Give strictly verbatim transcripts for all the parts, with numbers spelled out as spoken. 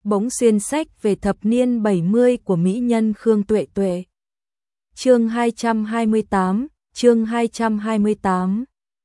bỗng xuyên sách về thập niên bảy mươi của mỹ nhân Khương Tuệ Tuệ. Chương hai trăm hai mươi tám, chương hai trăm hai mươi tám.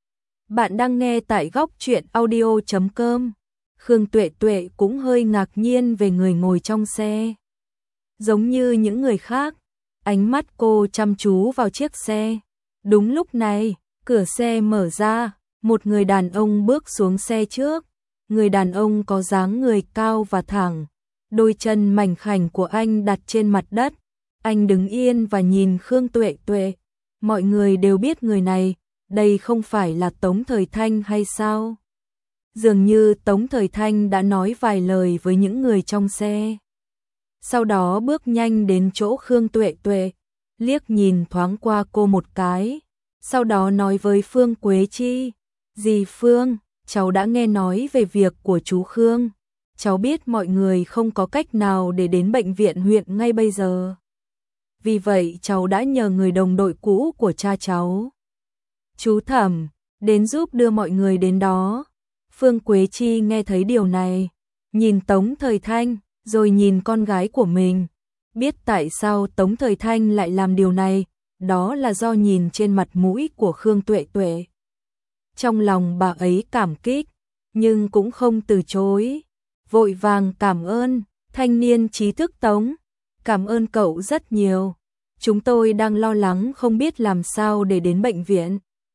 Bạn đang nghe tại góc truyện audio chấm com. Khương Tuệ Tuệ cũng hơi ngạc nhiên về người ngồi trong xe. Giống như những người khác, ánh mắt cô chăm chú vào chiếc xe. Đúng lúc này, cửa xe mở ra, một người đàn ông bước xuống xe trước. Người đàn ông có dáng người cao và thẳng, đôi chân mảnh khảnh của anh đặt trên mặt đất. Anh đứng yên và nhìn Khương Tuệ Tuệ. Mọi người đều biết người này, đây không phải là Tống Thời Thanh hay sao? Dường như Tống Thời Thanh đã nói vài lời với những người trong xe. Sau đó bước nhanh đến chỗ Khương Tuệ Tuệ, liếc nhìn thoáng qua cô một cái. Sau đó nói với Phương Quế Chi, dì Phương, cháu đã nghe nói về việc của chú Khương. Cháu biết mọi người không có cách nào để đến bệnh viện huyện ngay bây giờ. Vì vậy cháu đã nhờ người đồng đội cũ của cha cháu, chú Thẩm, đến giúp đưa mọi người đến đó. Phương Quế Chi nghe thấy điều này, nhìn Tống Thời Thanh, rồi nhìn con gái của mình. Biết tại sao Tống Thời Thanh lại làm điều này, đó là do nhìn trên mặt mũi của Khương Tuệ Tuệ. Trong lòng bà ấy cảm kích, nhưng cũng không từ chối. Vội vàng cảm ơn, thanh niên trí thức Tống. Cảm ơn cậu rất nhiều. Chúng tôi đang lo lắng không biết làm sao để đến bệnh viện.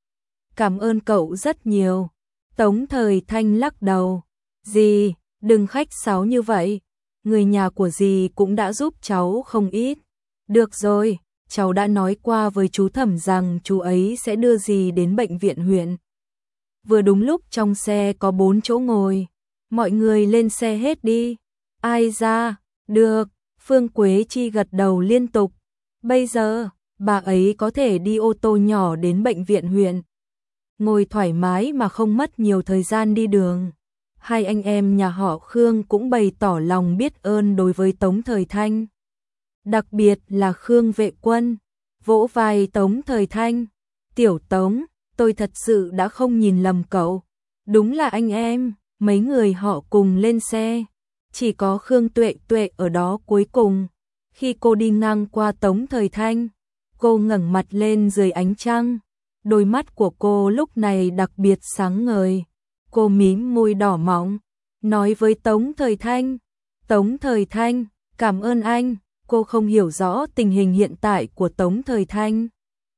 Cảm ơn cậu rất nhiều. Tống Thời Thanh lắc đầu. Dì, đừng khách sáo như vậy. Người nhà của dì cũng đã giúp cháu không ít. Được rồi, cháu đã nói qua với chú Thẩm rằng chú ấy sẽ đưa dì đến bệnh viện huyện. Vừa đúng lúc trong xe có bốn chỗ ngồi. Mọi người lên xe hết đi. Ai ra? Được. Phương Quế Chi gật đầu liên tục. Bây giờ, bà ấy có thể đi ô tô nhỏ đến bệnh viện huyện. Ngồi thoải mái mà không mất nhiều thời gian đi đường. Hai anh em nhà họ Khương cũng bày tỏ lòng biết ơn đối với Tống Thời Thanh. Đặc biệt là Khương Vệ Quân, vỗ vai Tống Thời Thanh. Tiểu Tống, tôi thật sự đã không nhìn lầm cậu. Đúng là anh em. Mấy người họ cùng lên xe. Chỉ có Khương Tuệ Tuệ ở đó cuối cùng. Khi cô đi ngang qua Tống Thời Thanh, cô ngẩng mặt lên dưới ánh trăng. Đôi mắt của cô lúc này đặc biệt sáng ngời. Cô mím môi đỏ mọng, nói với Tống Thời Thanh. Tống Thời Thanh, cảm ơn anh. Cô không hiểu rõ tình hình hiện tại của Tống Thời Thanh.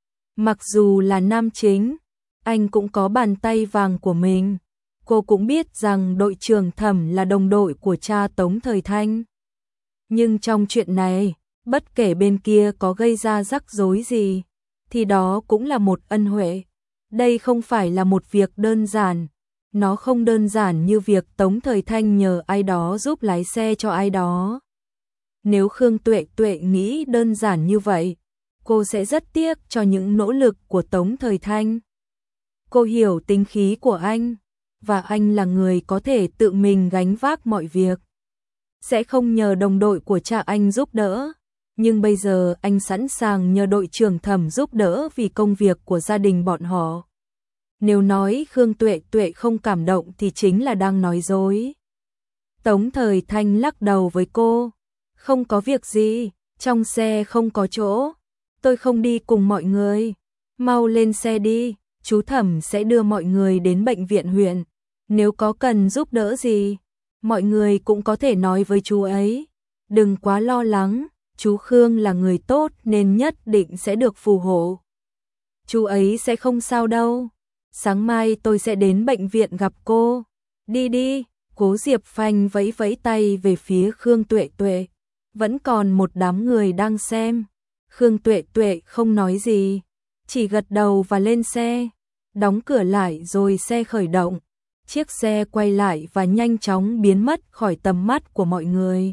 Mặc dù là nam chính, anh cũng có bàn tay vàng của mình. Cô cũng biết rằng đội trưởng Thẩm là đồng đội của cha Tống Thời Thanh. Nhưng trong chuyện này, bất kể bên kia có gây ra rắc rối gì, thì đó cũng là một ân huệ. Đây không phải là một việc đơn giản. Nó không đơn giản như việc Tống Thời Thanh nhờ ai đó giúp lái xe cho ai đó. Nếu Khương Tuệ Tuệ nghĩ đơn giản như vậy, cô sẽ rất tiếc cho những nỗ lực của Tống Thời Thanh. Cô hiểu tính khí của anh. Và anh là người có thể tự mình gánh vác mọi việc. Sẽ không nhờ đồng đội của cha anh giúp đỡ. Nhưng bây giờ anh sẵn sàng nhờ đội trưởng Thẩm giúp đỡ vì công việc của gia đình bọn họ. Nếu nói Khương Tuệ Tuệ không cảm động thì chính là đang nói dối. Tống Thời Thanh lắc đầu với cô. Không có việc gì, trong xe không có chỗ. Tôi không đi cùng mọi người. Mau lên xe đi. Chú Thẩm sẽ đưa mọi người đến bệnh viện huyện. Nếu có cần giúp đỡ gì, mọi người cũng có thể nói với chú ấy. Đừng quá lo lắng, chú Khương là người tốt nên nhất định sẽ được phù hộ. Chú ấy sẽ không sao đâu. Sáng mai tôi sẽ đến bệnh viện gặp cô. Đi đi, Cố Diệp Phanh vẫy vẫy tay về phía Khương Tuệ Tuệ. Vẫn còn một đám người đang xem. Khương Tuệ Tuệ không nói gì, chỉ gật đầu và lên xe. Đóng cửa lại rồi xe khởi động. Chiếc xe quay lại và nhanh chóng biến mất khỏi tầm mắt của mọi người.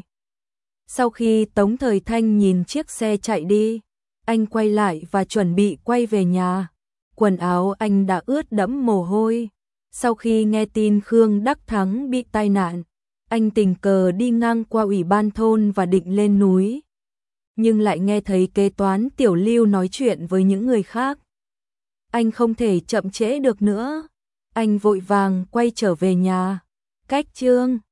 Sau khi Tống Thời Thanh nhìn chiếc xe chạy đi, anh quay lại và chuẩn bị quay về nhà. Quần áo anh đã ướt đẫm mồ hôi. Sau khi nghe tin Khương Đắc Thắng bị tai nạn, anh tình cờ đi ngang qua ủy ban thôn và định lên núi. Nhưng lại nghe thấy kế toán Tiểu Lưu nói chuyện với những người khác. Anh không thể chậm trễ được nữa. Anh vội vàng quay trở về nhà. Cách Trương,